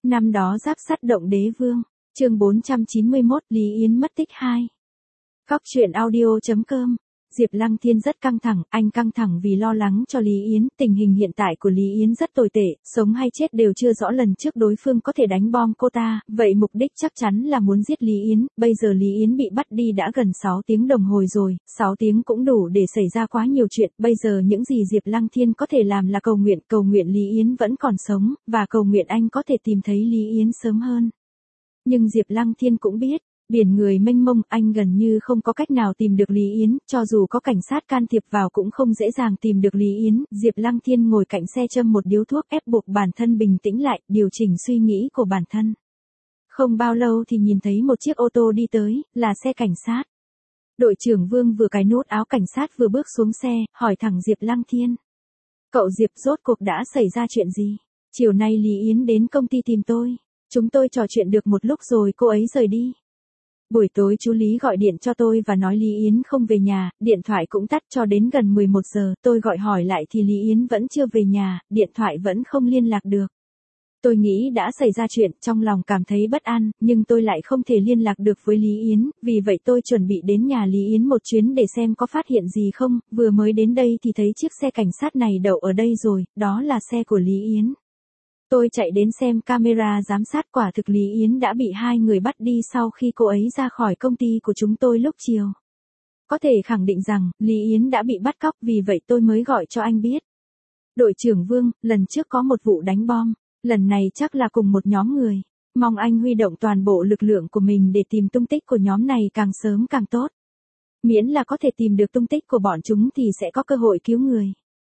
Năm đó giáp sắt động đế vương, chương 491 Lý Yến mất tích 2. Góc truyện audio.com. Diệp Lăng Thiên rất căng thẳng, anh căng thẳng vì lo lắng cho Lý Yến, tình hình hiện tại của Lý Yến rất tồi tệ, sống hay chết đều chưa rõ, lần trước đối phương có thể đánh bom cô ta, vậy mục đích chắc chắn là muốn giết Lý Yến, bây giờ Lý Yến bị bắt đi đã gần 6 tiếng đồng hồ rồi, 6 tiếng cũng đủ để xảy ra quá nhiều chuyện, bây giờ những gì Diệp Lăng Thiên có thể làm là cầu nguyện Lý Yến vẫn còn sống, và cầu nguyện anh có thể tìm thấy Lý Yến sớm hơn. Nhưng Diệp Lăng Thiên cũng biết, biển người mênh mông, anh gần như không có cách nào tìm được Lý Yến, cho dù có cảnh sát can thiệp vào cũng không dễ dàng tìm được Lý Yến. Diệp Lăng Thiên ngồi cạnh xe châm một điếu thuốc, ép buộc bản thân bình tĩnh lại, điều chỉnh suy nghĩ của bản thân. Không bao lâu thì nhìn thấy một chiếc ô tô đi tới, là xe cảnh sát. Đội trưởng Vương vừa cài nút áo cảnh sát vừa bước xuống xe, hỏi thẳng Diệp Lăng Thiên. Cậu Diệp, rốt cuộc đã xảy ra chuyện gì? Chiều nay Lý Yến đến công ty tìm tôi. Chúng tôi trò chuyện được một lúc rồi cô ấy rời đi. Buổi tối chú Lý gọi điện cho tôi và nói Lý Yến không về nhà, điện thoại cũng tắt cho đến gần 11 giờ, tôi gọi hỏi lại thì Lý Yến vẫn chưa về nhà, điện thoại vẫn không liên lạc được. Tôi nghĩ đã xảy ra chuyện, trong lòng cảm thấy bất an, nhưng tôi lại không thể liên lạc được với Lý Yến, vì vậy tôi chuẩn bị đến nhà Lý Yến một chuyến để xem có phát hiện gì không, vừa mới đến đây thì thấy chiếc xe cảnh sát này đậu ở đây rồi, đó là xe của Lý Yến. Tôi chạy đến xem camera giám sát, quả thực Lý Yến đã bị hai người bắt đi sau khi cô ấy ra khỏi công ty của chúng tôi lúc chiều. Có thể khẳng định rằng, Lý Yến đã bị bắt cóc, vì vậy tôi mới gọi cho anh biết. Đội trưởng Vương, lần trước có một vụ đánh bom, lần này chắc là cùng một nhóm người. Mong anh huy động toàn bộ lực lượng của mình để tìm tung tích của nhóm này càng sớm càng tốt. Miễn là có thể tìm được tung tích của bọn chúng thì sẽ có cơ hội cứu người.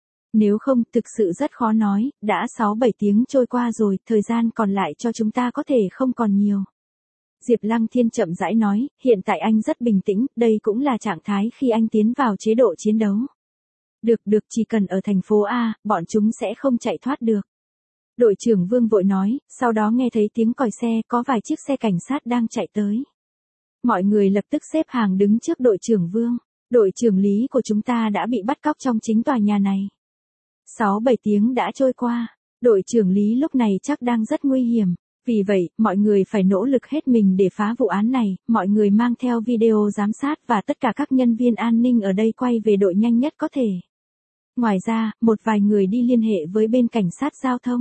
Nếu không, thực sự rất khó nói, đã 6-7 tiếng trôi qua rồi, thời gian còn lại cho chúng ta có thể không còn nhiều. Diệp Lăng Thiên chậm rãi nói, hiện tại anh rất bình tĩnh, đây cũng là trạng thái khi anh tiến vào chế độ chiến đấu. Được, chỉ cần ở thành phố A, bọn chúng sẽ không chạy thoát được. Đội trưởng Vương vội nói, sau đó nghe thấy tiếng còi xe, có vài chiếc xe cảnh sát đang chạy tới. Mọi người lập tức xếp hàng đứng trước đội trưởng Vương. Đội trưởng Lý của chúng ta đã bị bắt cóc trong chính tòa nhà này. 6-7 tiếng đã trôi qua, đội trưởng Lý lúc này chắc đang rất nguy hiểm, vì vậy, mọi người phải nỗ lực hết mình để phá vụ án này, mọi người mang theo video giám sát và tất cả các nhân viên an ninh ở đây quay về đội nhanh nhất có thể. Ngoài ra, một vài người đi liên hệ với bên cảnh sát giao thông.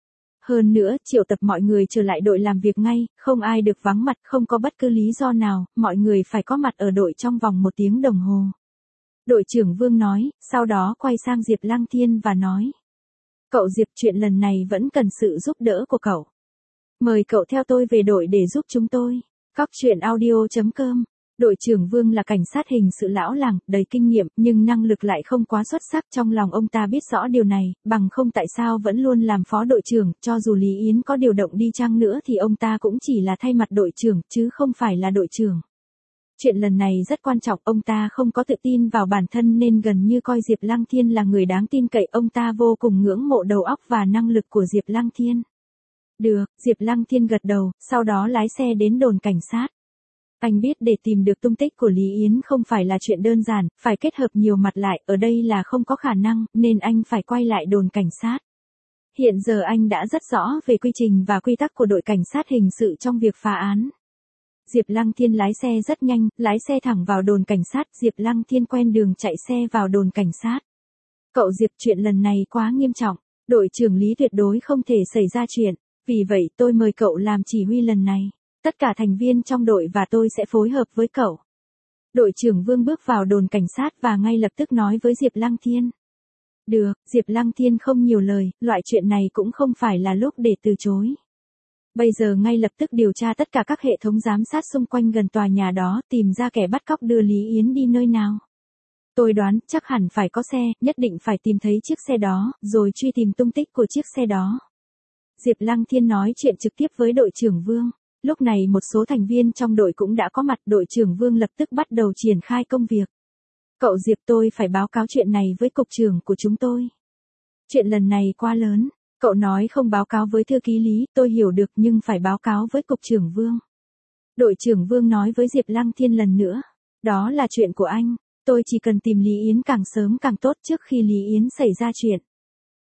Hơn nữa, triệu tập mọi người trở lại đội làm việc ngay, không ai được vắng mặt, không có bất cứ lý do nào, mọi người phải có mặt ở đội trong vòng 1 tiếng đồng hồ. Đội trưởng Vương nói, sau đó quay sang Diệp Lăng Thiên và nói. Cậu Diệp, chuyện lần này vẫn cần sự giúp đỡ của cậu. Mời cậu theo tôi về đội để giúp chúng tôi. Góc truyện audio.com. Đội trưởng Vương là cảnh sát hình sự lão làng, đầy kinh nghiệm, nhưng năng lực lại không quá xuất sắc, trong lòng ông ta biết rõ điều này, bằng không tại sao vẫn luôn làm phó đội trưởng, cho dù Lý Yến có điều động đi chăng nữa thì ông ta cũng chỉ là thay mặt đội trưởng, chứ không phải là đội trưởng. Chuyện lần này rất quan trọng, ông ta không có tự tin vào bản thân nên gần như coi Diệp Lăng Thiên là người đáng tin cậy, ông ta vô cùng ngưỡng mộ đầu óc và năng lực của Diệp Lăng Thiên. Được, Diệp Lăng Thiên gật đầu, sau đó lái xe đến đồn cảnh sát. Anh biết để tìm được tung tích của Lý Yến không phải là chuyện đơn giản, phải kết hợp nhiều mặt lại, ở đây là không có khả năng, nên anh phải quay lại đồn cảnh sát. Hiện giờ anh đã rất rõ về quy trình và quy tắc của đội cảnh sát hình sự trong việc phá án. Diệp Lăng Thiên lái xe rất nhanh, lái xe thẳng vào đồn cảnh sát, Diệp Lăng Thiên quen đường chạy xe vào đồn cảnh sát. Cậu Diệp, chuyện lần này quá nghiêm trọng, đội trưởng Lý tuyệt đối không thể xảy ra chuyện, vì vậy tôi mời cậu làm chỉ huy lần này. Tất cả thành viên trong đội và tôi sẽ phối hợp với cậu. Đội trưởng Vương bước vào đồn cảnh sát và ngay lập tức nói với Diệp Lăng Thiên. Được, Diệp Lăng Thiên không nhiều lời, loại chuyện này cũng không phải là lúc để từ chối. Bây giờ ngay lập tức điều tra tất cả các hệ thống giám sát xung quanh gần tòa nhà đó, tìm ra kẻ bắt cóc đưa Lý Yến đi nơi nào. Tôi đoán chắc hẳn phải có xe, nhất định phải tìm thấy chiếc xe đó, rồi truy tìm tung tích của chiếc xe đó. Diệp Lăng Thiên nói chuyện trực tiếp với đội trưởng Vương. Lúc này một số thành viên trong đội cũng đã có mặt, đội trưởng Vương lập tức bắt đầu triển khai công việc. Cậu Diệp, tôi phải báo cáo chuyện này với cục trưởng của chúng tôi. Chuyện lần này quá lớn. Cậu nói không báo cáo với thư ký Lý, tôi hiểu được, nhưng phải báo cáo với cục trưởng Vương. Đội trưởng Vương nói với Diệp Lăng Thiên lần nữa. Đó là chuyện của anh, tôi chỉ cần tìm Lý Yến càng sớm càng tốt trước khi Lý Yến xảy ra chuyện.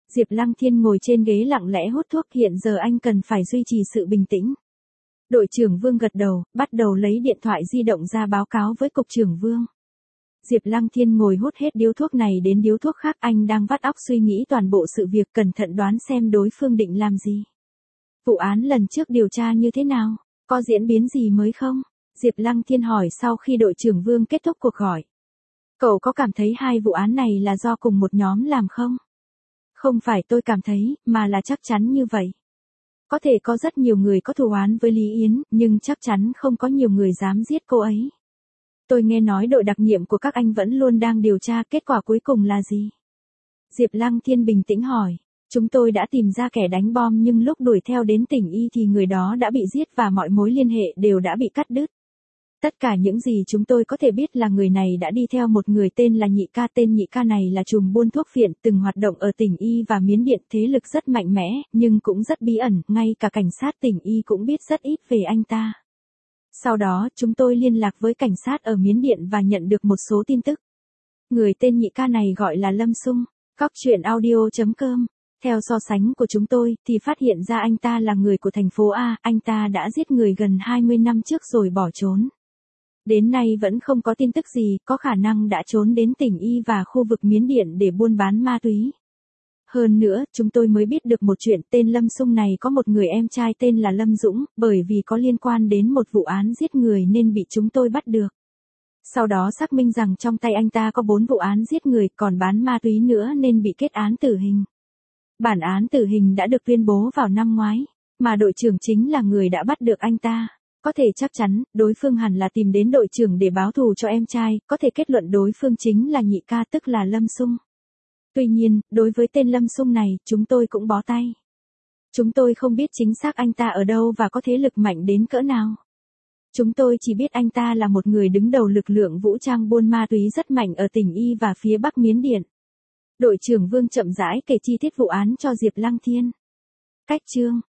Diệp Lăng Thiên ngồi trên ghế lặng lẽ hút thuốc, hiện giờ anh cần phải duy trì sự bình tĩnh. Đội trưởng Vương gật đầu, bắt đầu lấy điện thoại di động ra báo cáo với cục trưởng Vương. Diệp Lăng Thiên ngồi hút hết điếu thuốc này đến điếu thuốc khác, anh đang vắt óc suy nghĩ toàn bộ sự việc, cẩn thận đoán xem đối phương định làm gì. Vụ án lần trước điều tra như thế nào? Có diễn biến gì mới không? Diệp Lăng Thiên hỏi sau khi đội trưởng Vương kết thúc cuộc gọi. Cậu có cảm thấy hai vụ án này là do cùng một nhóm làm không? Không phải tôi cảm thấy, mà là chắc chắn như vậy. Có thể có rất nhiều người có thù oán với Lý Yến, nhưng chắc chắn không có nhiều người dám giết cô ấy. Tôi nghe nói đội đặc nhiệm của các anh vẫn luôn đang điều tra, kết quả cuối cùng là gì? Diệp Lăng Thiên bình tĩnh hỏi. Chúng tôi đã tìm ra kẻ đánh bom, nhưng lúc đuổi theo đến tỉnh Y thì người đó đã bị giết và mọi mối liên hệ đều đã bị cắt đứt. Tất cả những gì chúng tôi có thể biết là người này đã đi theo một người tên là Nhị Ca. Tên Nhị Ca này là trùm buôn thuốc phiện, từng hoạt động ở tỉnh Y và Miến Điện, thế lực rất mạnh mẽ, nhưng cũng rất bí ẩn, ngay cả cảnh sát tỉnh Y cũng biết rất ít về anh ta. Sau đó, chúng tôi liên lạc với cảnh sát ở Miến Điện và nhận được một số tin tức. Người tên Nhị Ca này gọi là Lâm Sung. Cóc truyện audio.com. Theo so sánh của chúng tôi, thì phát hiện ra anh ta là người của thành phố A, anh ta đã giết người gần 20 năm trước rồi bỏ trốn. Đến nay vẫn không có tin tức gì, có khả năng đã trốn đến tỉnh Y và khu vực Miến Điện để buôn bán ma túy. Hơn nữa, chúng tôi mới biết được một chuyện, tên Lâm Sung này có một người em trai tên là Lâm Dũng, bởi vì có liên quan đến một vụ án giết người nên bị chúng tôi bắt được. Sau đó xác minh rằng trong tay anh ta có 4 vụ án giết người, còn bán ma túy nữa nên bị kết án tử hình. Bản án tử hình đã được tuyên bố vào năm ngoái, mà đội trưởng chính là người đã bắt được anh ta. Có thể chắc chắn, đối phương hẳn là tìm đến đội trưởng để báo thù cho em trai, có thể kết luận đối phương chính là Nhị Ca, tức là Lâm Sung. Tuy nhiên, đối với tên Lâm Sung này, chúng tôi cũng bó tay. Chúng tôi không biết chính xác anh ta ở đâu và có thế lực mạnh đến cỡ nào. Chúng tôi chỉ biết anh ta là một người đứng đầu lực lượng vũ trang buôn ma túy rất mạnh ở tỉnh Y và phía Bắc Miến Điện. Đội trưởng Vương chậm rãi kể chi tiết vụ án cho Diệp Lăng Thiên. Cách chương